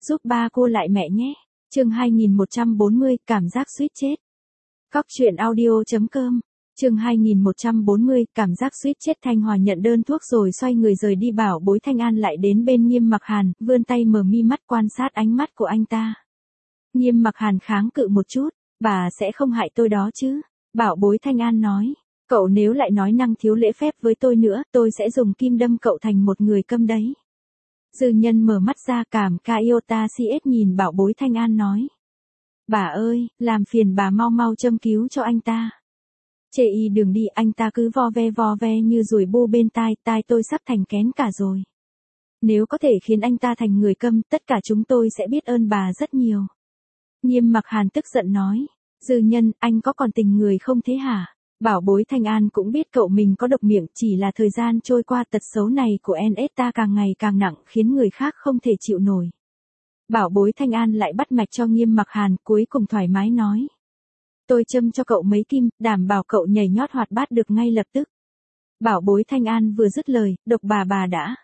giúp ba cô lại mẹ nhé. Chương 2140, cảm giác suýt chết. Cóc truyện audio.com. Chương 2140, cảm giác suýt chết. Thanh Hòa nhận đơn thuốc rồi xoay người rời đi. Bảo bối Thanh An lại đến bên Nghiêm Mặc Hàn, vươn tay mở mi mắt quan sát ánh mắt của anh ta. Nghiêm Mặc Hàn kháng cự một chút, bà sẽ không hại tôi đó chứ. Bảo bối Thanh An nói, cậu nếu lại nói năng thiếu lễ phép với tôi nữa, tôi sẽ dùng kim đâm cậu thành một người câm đấy. Dư Nhân mở mắt ra cảm ca iota cs nhìn bảo bối Thanh An nói. Bà ơi, làm phiền bà mau mau châm cứu cho anh ta. Chê y đừng đi, anh ta cứ vo ve như ruồi bu bên tai tôi sắp thành kén cả rồi. Nếu có thể khiến anh ta thành người câm, tất cả chúng tôi sẽ biết ơn bà rất nhiều. Nghiêm Mặc Hàn tức giận nói. Dư Nhân, anh có còn tình người không thế hả? Bảo bối Thanh An cũng biết cậu mình có độc miệng, chỉ là thời gian trôi qua tật xấu này của NS càng ngày càng nặng khiến người khác không thể chịu nổi. Bảo bối Thanh An lại bắt mạch cho Nghiêm Mặc Hàn, cuối cùng thoải mái nói. Tôi châm cho cậu mấy kim, đảm bảo cậu nhảy nhót hoạt bát được ngay lập tức. Bảo bối Thanh An vừa dứt lời, độc bà đã.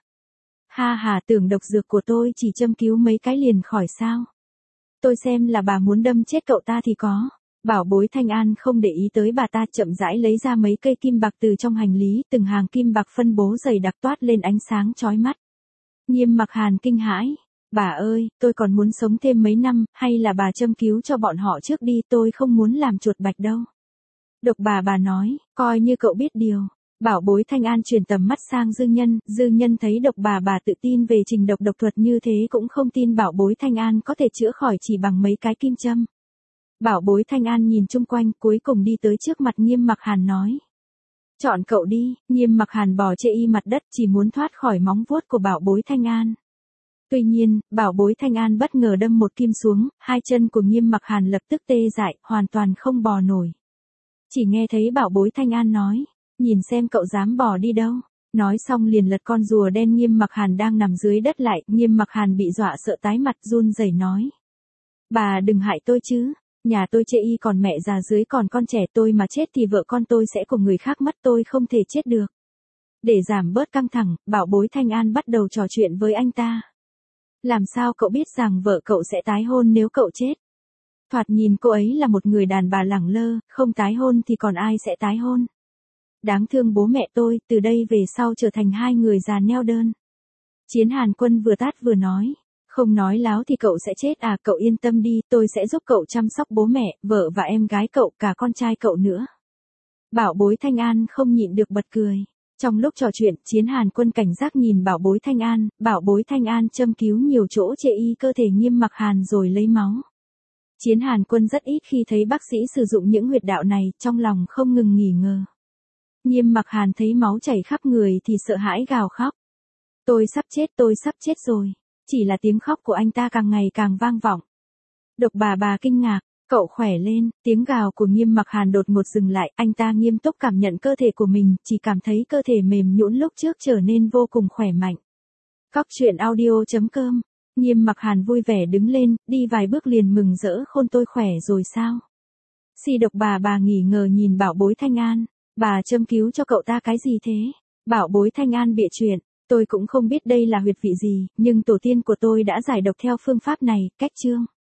Ha, tưởng độc dược của tôi chỉ châm cứu mấy cái liền khỏi sao? Tôi xem là bà muốn đâm chết cậu ta thì có. Bảo bối Thanh An không để ý tới bà ta, chậm rãi lấy ra mấy cây kim bạc từ trong hành lý, từng hàng kim bạc phân bố dày đặc toát lên ánh sáng chói mắt. Nghiêm Mặc Hàn kinh hãi. Bà ơi, tôi còn muốn sống thêm mấy năm, hay là bà châm cứu cho bọn họ trước đi, tôi không muốn làm chuột bạch đâu. Độc bà nói, coi như cậu biết điều. Bảo bối Thanh An chuyển tầm mắt sang Dư Nhân thấy độc bà tự tin về trình độc thuật như thế cũng không tin bảo bối Thanh An có thể chữa khỏi chỉ bằng mấy cái kim châm. Bảo bối Thanh An nhìn chung quanh, cuối cùng đi tới trước mặt Nghiêm Mặc Hàn nói. Chọn cậu đi. Nghiêm Mặc Hàn bò chê y mặt đất, chỉ muốn thoát khỏi móng vuốt của bảo bối Thanh An. Tuy nhiên, bảo bối Thanh An bất ngờ đâm một kim xuống, hai chân của Nghiêm Mặc Hàn lập tức tê dại, hoàn toàn không bò nổi. Chỉ nghe thấy bảo bối Thanh An nói, nhìn xem cậu dám bò đi đâu. Nói xong liền lật con rùa đen Nghiêm Mặc Hàn đang nằm dưới đất lại. Nghiêm Mặc Hàn bị dọa sợ tái mặt run rẩy nói. Bà đừng hại tôi chứ. Nhà tôi chê y còn mẹ già dưới còn con trẻ, tôi mà chết thì vợ con tôi sẽ cùng người khác mất, tôi không thể chết được. Để giảm bớt căng thẳng, bảo bối Thanh An bắt đầu trò chuyện với anh ta. Làm sao cậu biết rằng vợ cậu sẽ tái hôn nếu cậu chết? Thoạt nhìn cô ấy là một người đàn bà lẳng lơ, không tái hôn thì còn ai sẽ tái hôn? Đáng thương bố mẹ tôi, từ đây về sau trở thành hai người già neo đơn. Chiến Hàn Quân vừa tát vừa nói. Không nói láo thì cậu sẽ chết à, cậu yên tâm đi, tôi sẽ giúp cậu chăm sóc bố mẹ, vợ và em gái cậu, cả con trai cậu nữa. Bảo bối Thanh An không nhịn được bật cười. Trong lúc trò chuyện, Chiến Hàn Quân cảnh giác nhìn bảo bối Thanh An, bảo bối Thanh An châm cứu nhiều chỗ chê y cơ thể Nghiêm Mặc Hàn rồi lấy máu. Chiến Hàn Quân rất ít khi thấy bác sĩ sử dụng những huyệt đạo này, trong lòng không ngừng nghỉ ngờ. Nghiêm Mặc Hàn thấy máu chảy khắp người thì sợ hãi gào khóc. Tôi sắp chết rồi. Chỉ là tiếng khóc của anh ta càng ngày càng vang vọng. Độc bà kinh ngạc, cậu khỏe lên, tiếng gào của Nghiêm Mặc Hàn đột ngột dừng lại, anh ta nghiêm túc cảm nhận cơ thể của mình, chỉ cảm thấy cơ thể mềm nhũn lúc trước trở nên vô cùng khỏe mạnh. Cóc truyện audio.com. Nghiêm Mặc Hàn vui vẻ đứng lên, đi vài bước liền mừng rỡ khôn tôi khỏe rồi sao? Si độc bà nghỉ ngờ nhìn bảo bối Thanh An, bà châm cứu cho cậu ta cái gì thế? Bảo bối Thanh An bịa chuyện. Tôi cũng không biết đây là huyệt vị gì, nhưng tổ tiên của tôi đã giải độc theo phương pháp này, cách chương.